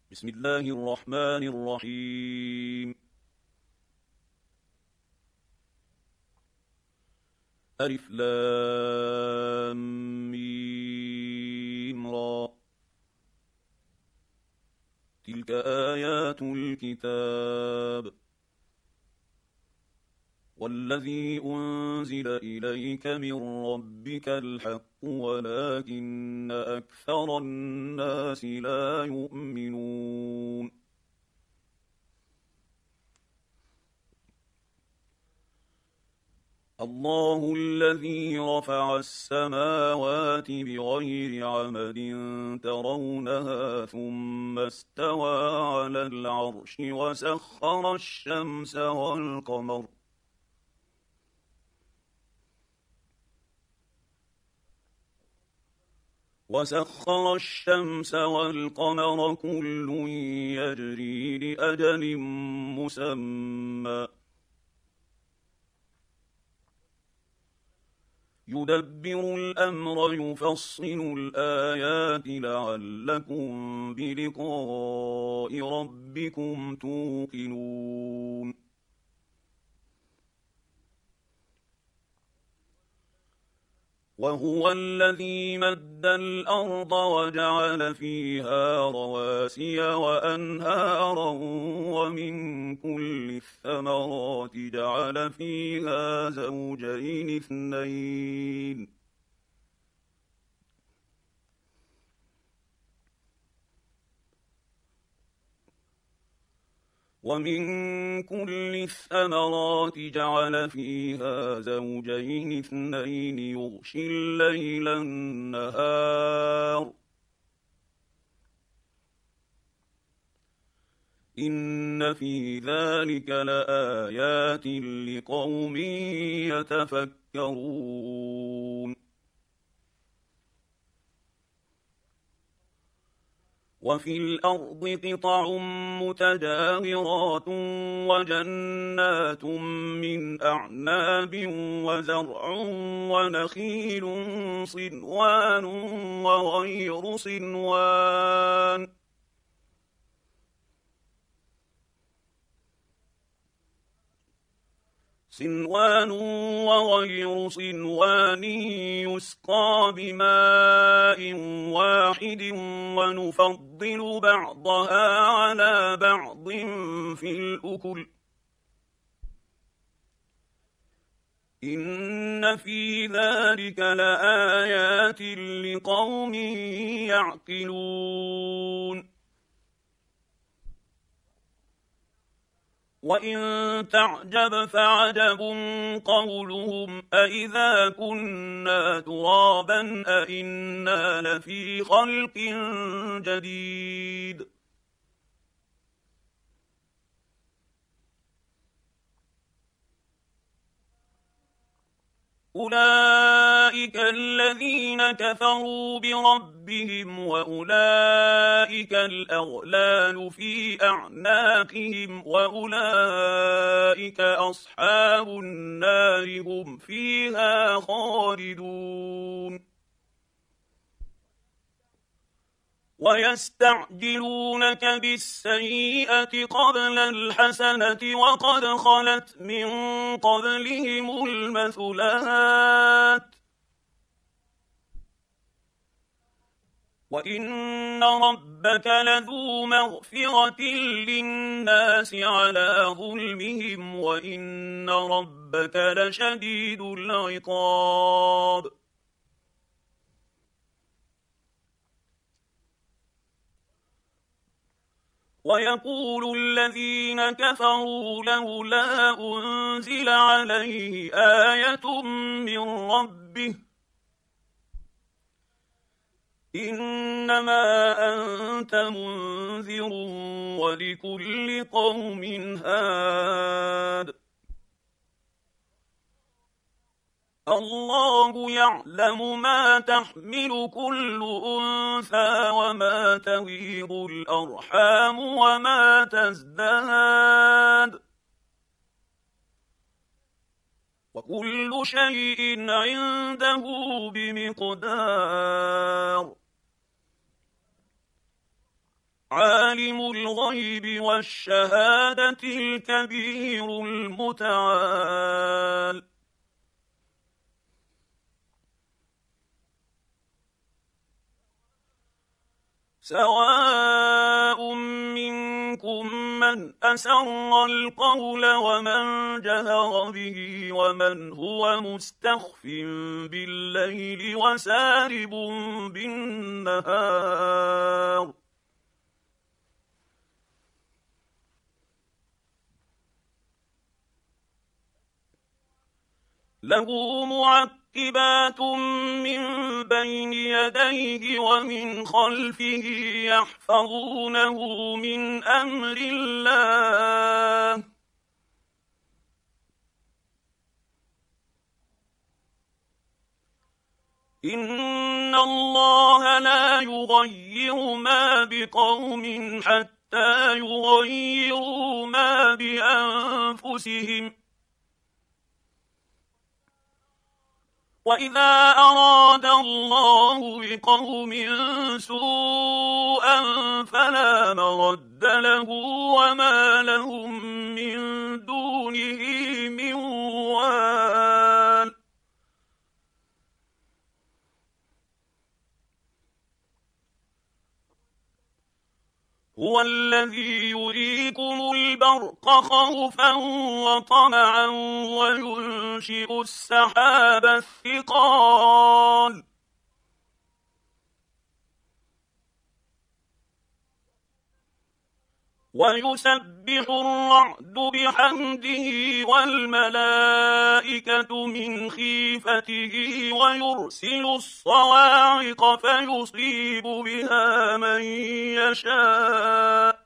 بسم الله الرحمن الرحيم. ألف لام ميم را. تلك آيات الكتاب والذي أنزل إليك من ربك الحق ولكن أكثر الناس لا يؤمنون. الله الذي رفع السماوات بغير عمد ترونها ثم استوى على العرش وسخر الشمس والقمر كل يجري لأجل مسمى يدبر الأمر يفصل الآيات لعلكم بلقاء ربكم توقنون. وهو الذي مد الأرض وجعل فيها رواسي وأنهارا ومن كل الثمرات جعل فيها زوجين اثنين ومن كل الثمرات جعل فيها زوجين اثنين يغشي الليل النهار إن في ذلك لآيات لقوم يتفكرون. وفي الأرض قطع متجاورات وجنات من أعناب وزرع ونخيل صنوان وغير صنوان يسقى بماء واحد ونفضل بعضها على بعض في الأكل إن في ذلك لآيات لقوم يعقلون. وإن تعجب فعجب قولهم أإذا كنا ترابا أإنا لفي خلق جديد أولئك الذين كفروا بربهم وأولئك الأغلال في أعناقهم وأولئك أصحاب النار هم فيها خالدون. ويستعجلونك بالسيئة قبل الحسنة وقد خلت من قبلهم المثلات وإن ربك لذو مغفرة للناس على ظلمهم وإن ربك لشديد العقاب. ويقول الذين كفروا لولا أنزل عليه آية من ربه إنما أنت منذر ولكل قوم هاد الله يعلم ما تحمل كل أنثى وما تغيض الأرحام وما تزداد وكل شيء عنده بمقدار. عالم الغيب والشهادة الكبير المتعال. سواء منكم من أسر القول ومن جهر به ومن هو مستخف بالليل وسارب بالنهار. له معقبات من بين يديه ومن خلفه يحفظونه من أمر الله. إن الله لا يغير ما بقوم حتى يغيروا ما بأنفسهم. وإذا أراد الله بقوم سوءا فلا مرد له وما لهم من دونه من وال. هو الذي يريكم البرق خوفا وطمعا وينشئ السحاب الثقال ويسبح الرعد بحمده والملائكة من خيفته ويرسل الصواعق فيصيب بها من يشاء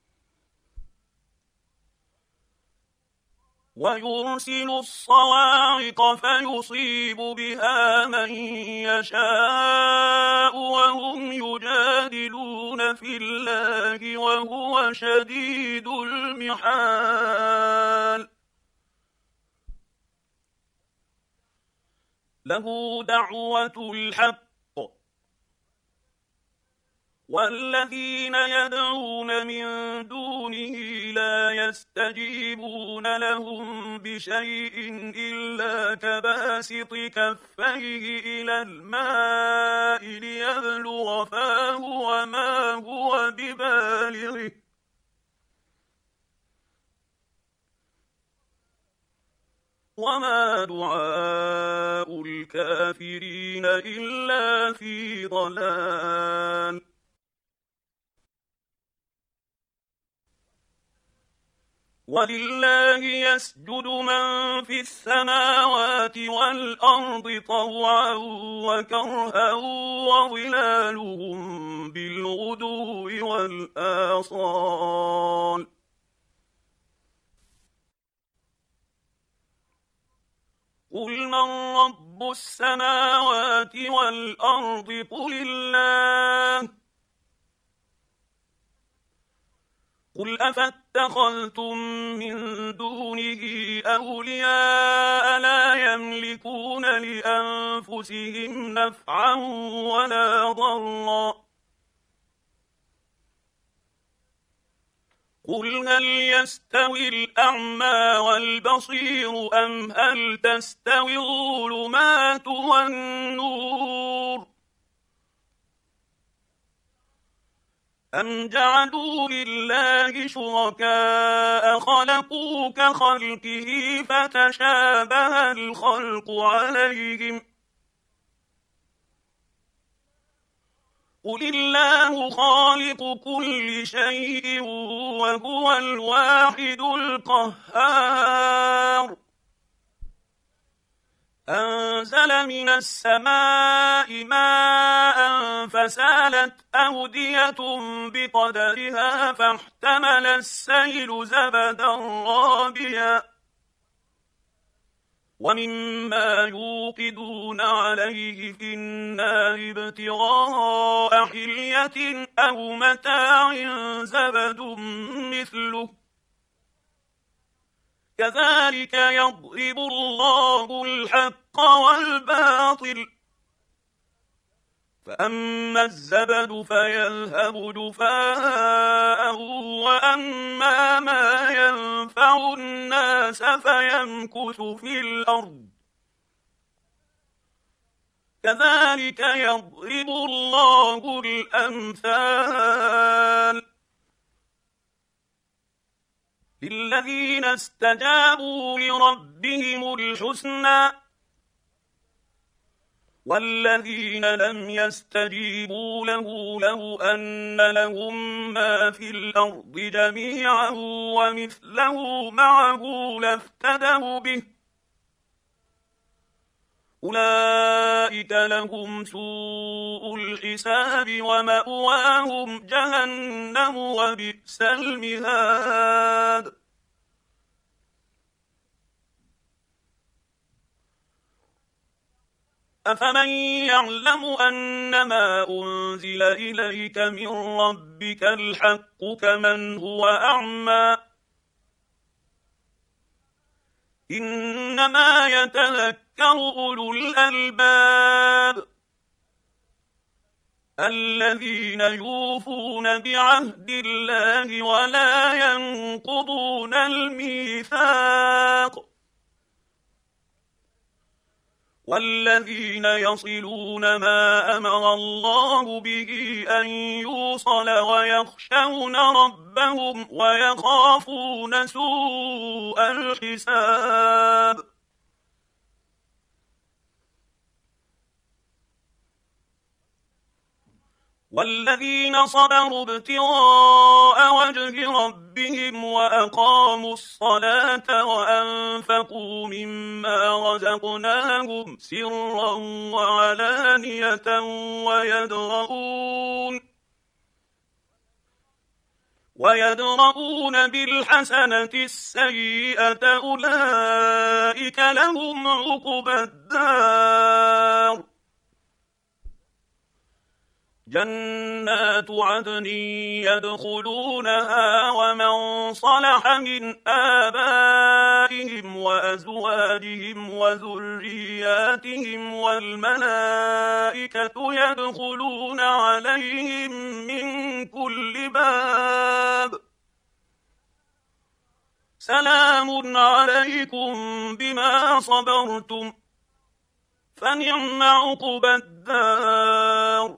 وهم يجادلون في الله وهو شديد المحال. له دعوة الحق والذين يدعون من دونه لا يستجيبون لهم بشيء إلا كباسط كفيه إلى الماء ليبلغ فاه وما هو ببالغه وما دعاء الكافرين إلا في ضلال. ولله يسجد من في السماوات والأرض طوعا وكرها وظلالهم بالغدو والآصال. قل من رب السماوات والأرض قل الله. قل أفاتخذتم من دونه أولياء لا يملكون لأنفسهم نفعا ولا ضرا. قل هل يستوي الأعمى والبصير أم هل تستوي الظلمات والنور أم جعلوا لله شركاء خلقوا كخلقه فتشابه الخلق عليهم. قل الله خالق كل شيء وهو الواحد القهار. أنزل من السماء ماء فسالت أودية بقدرها فاحتمل السيل زبدا رابيا ومما يوقدون عليه في النار ابتغاء حلية أو متاع زبد مثله كذلك يضرب الله الحق والباطل فأما الزبد فيذهب جفاء وأما ما ينفع الناس فيمكث في الأرض كذلك يضرب الله الأمثال للذين استجابوا لربهم الحسنى والذين لم يستجيبوا له لو أن لهم ما في الأرض جميعا ومثله معه لافتدوا به أولئك لهم سوء الحساب ومأواهم جهنم وبئس المهاد أفمن يعلم أنما أنزل إليك من ربك الحق كمن هو أعمى إنما يتذكر أولو الألباب الذين يوفون بعهد الله ولا ينقضون الميثاق والذين يصلون ما أمر الله به أن يوصل ويخشون ربهم ويخافون سوء الحساب والذين صبروا ابتغاء وجه ربهم وأقاموا الصلاة وأنفقوا مما رزقناهم سرا وعلانية ويدرؤون بالحسنة السيئة أولئك لهم عقبى الدار جنات عدن يدخلونها ومن صلح من آبائهم وأزواجهم وذرياتهم والملائكة يدخلون عليهم من كل باب سلام عليكم بما صبرتم فنعم عقبى الدار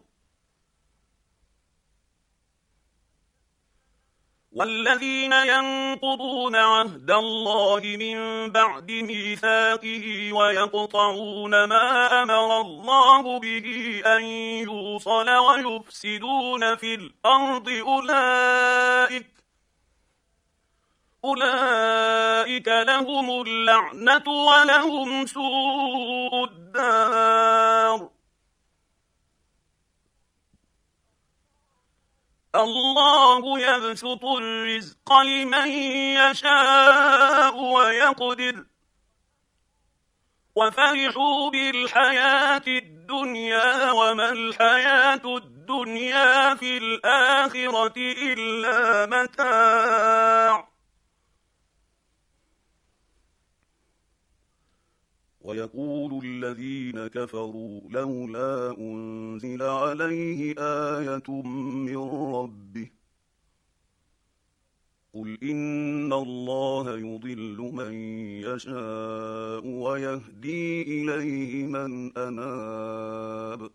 والذين ينقضون عهد الله من بعد ميثاقه ويقطعون ما أمر الله به أن يوصل ويفسدون في الأرض أولئك لهم اللعنة ولهم سوء الدار الله يبسط الرزق لمن يشاء ويقدر وفرحوا بالحياة الدنيا وما الحياة الدنيا في الآخرة إلا متاع ويقول الذين كفروا لولا أنزل عليه آية من ربه قل إن الله يضل من يشاء ويهدي إليه من أناب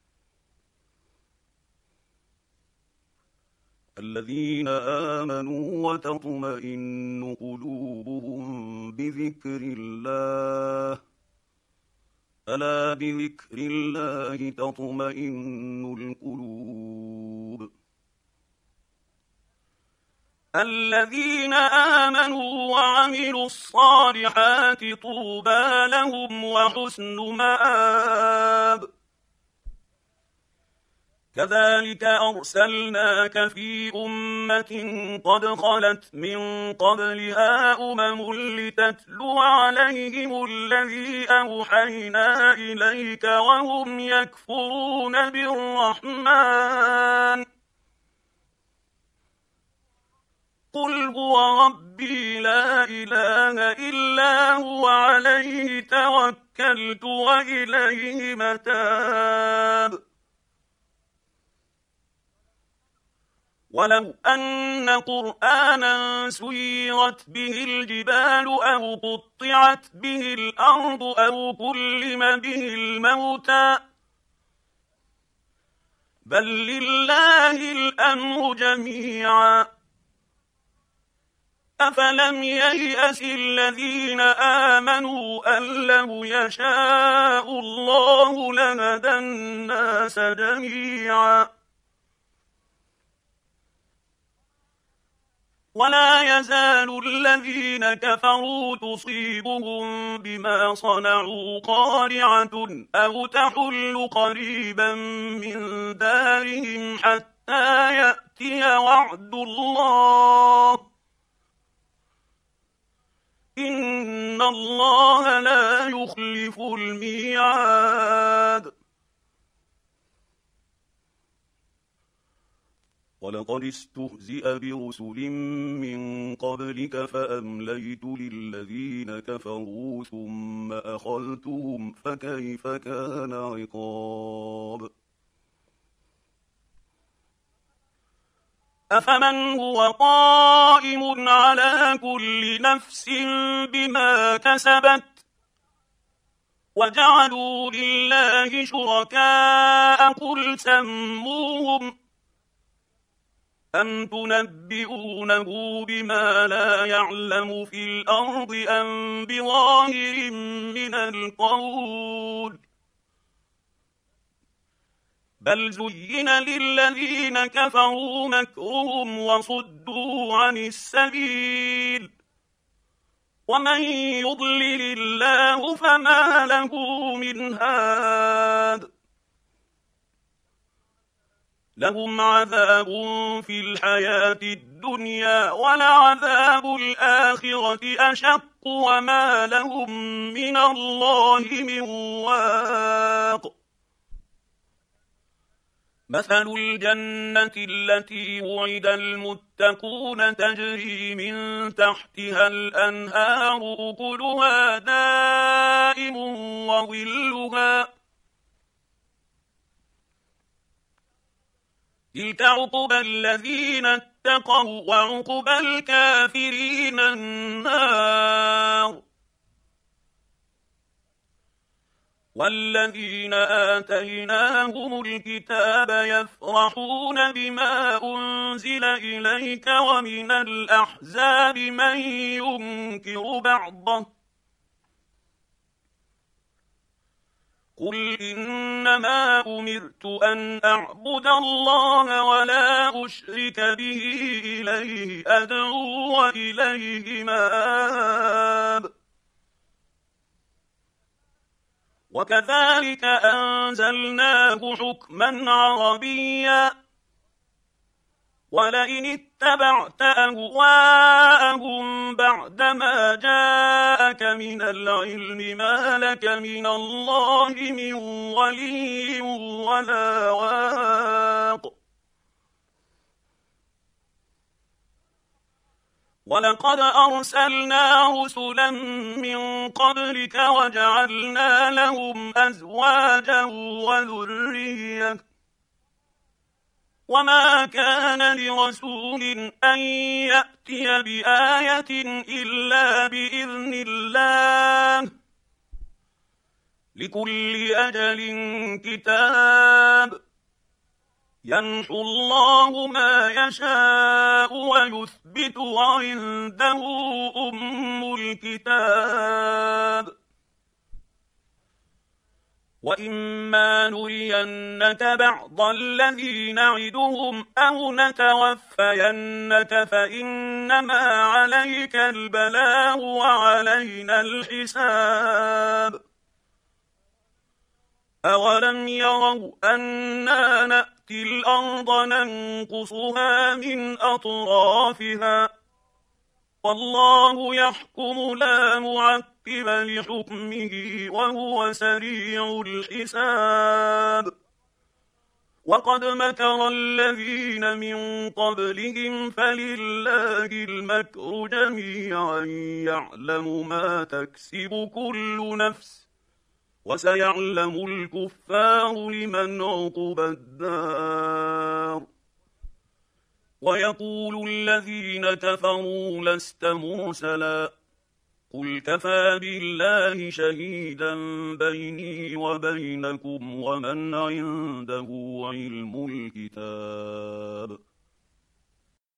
الذين آمنوا وتطمئن قلوبهم بذكر الله ألا بذكر الله تطمئن القلوب الذين آمنوا وعملوا الصالحات طوبى لهم وحسن مآب كذلك أرسلناك في أمة قد خلت من قبلها لتتلو عليهم الذي أوحينا إليك وهم يكفرون بالرحمن قل هو ربي لا إله إلا هو عليه توكلت وإليه متاب ولو أن قرآنا سيرت به الجبال أو قطعت به الأرض أو كلم به الموتى بل لله الأمر جميعا أفلم ييأس الذين آمنوا أن لو يشاء الله لهدى الناس جميعا ولا يزال الذين كفروا تصيبهم بما صنعوا قارعة أو تحل قريبا من دارهم حتى يأتي وعد الله إن الله لا يخلف الميعاد ولقد استهزئ برسل من قبلك فأمليت للذين كفروا ثم أخذتهم فكيف كان عقاب أفمن هو قائم على كل نفس بما كسبت وجعلوا لله شركاء قل سموهم أم تنبئونه بما لا يعلم في الأرض أم بظاهر من القول بل زين للذين كفروا مكرهم وصدوا عن السبيل ومن يضلل الله فما له من هاد لهم عذاب في الحياة الدنيا ولعذاب الآخرة أشق وما لهم من الله من واق مثل الجنة التي وعد المتقون تجري من تحتها الأنهار أكلها دائم وظلها تلك عقبى الذين اتقوا وعقبى الكافرين النار والذين آتيناهم الكتاب يفرحون بما أنزل إليك ومن الأحزاب من ينكر بعضه قل إنما أمرت أن أعبد الله ولا أشرك به إليه أدعو وإليه مآب وكذلك أنزلناه حكما عربيا ولئن اتبعت أهواءهم بعدما جاءك من العلم ما لك من الله من ولي ولا واق ولقد أرسلنا رسلا من قبلك وجعلنا لهم أزواجا وذرية وما كان لرسول أن يأتي بآية إلا بإذن الله لكل أجل كتاب يمحو الله ما يشاء ويثبت وعنده أم الكتاب وإما نرينك بعض الذي نعدهم أو نتوفينك فإنما عليك البلاغ وعلينا الحساب أولم يروا أنا نأتي الأرض ننقصها من أطرافها والله يحكم لا معقب لحكمه وهو سريع الحساب وقد مكر الذين من قبلهم فلله المكر جميعا يعلم ما تكسب كل نفس وسيعلم الكفار لمن عقبى الدار ويقول الذين كفروا لست مرسلا قل كفى بالله شهيدا بيني وبينكم ومن عنده علم الكتاب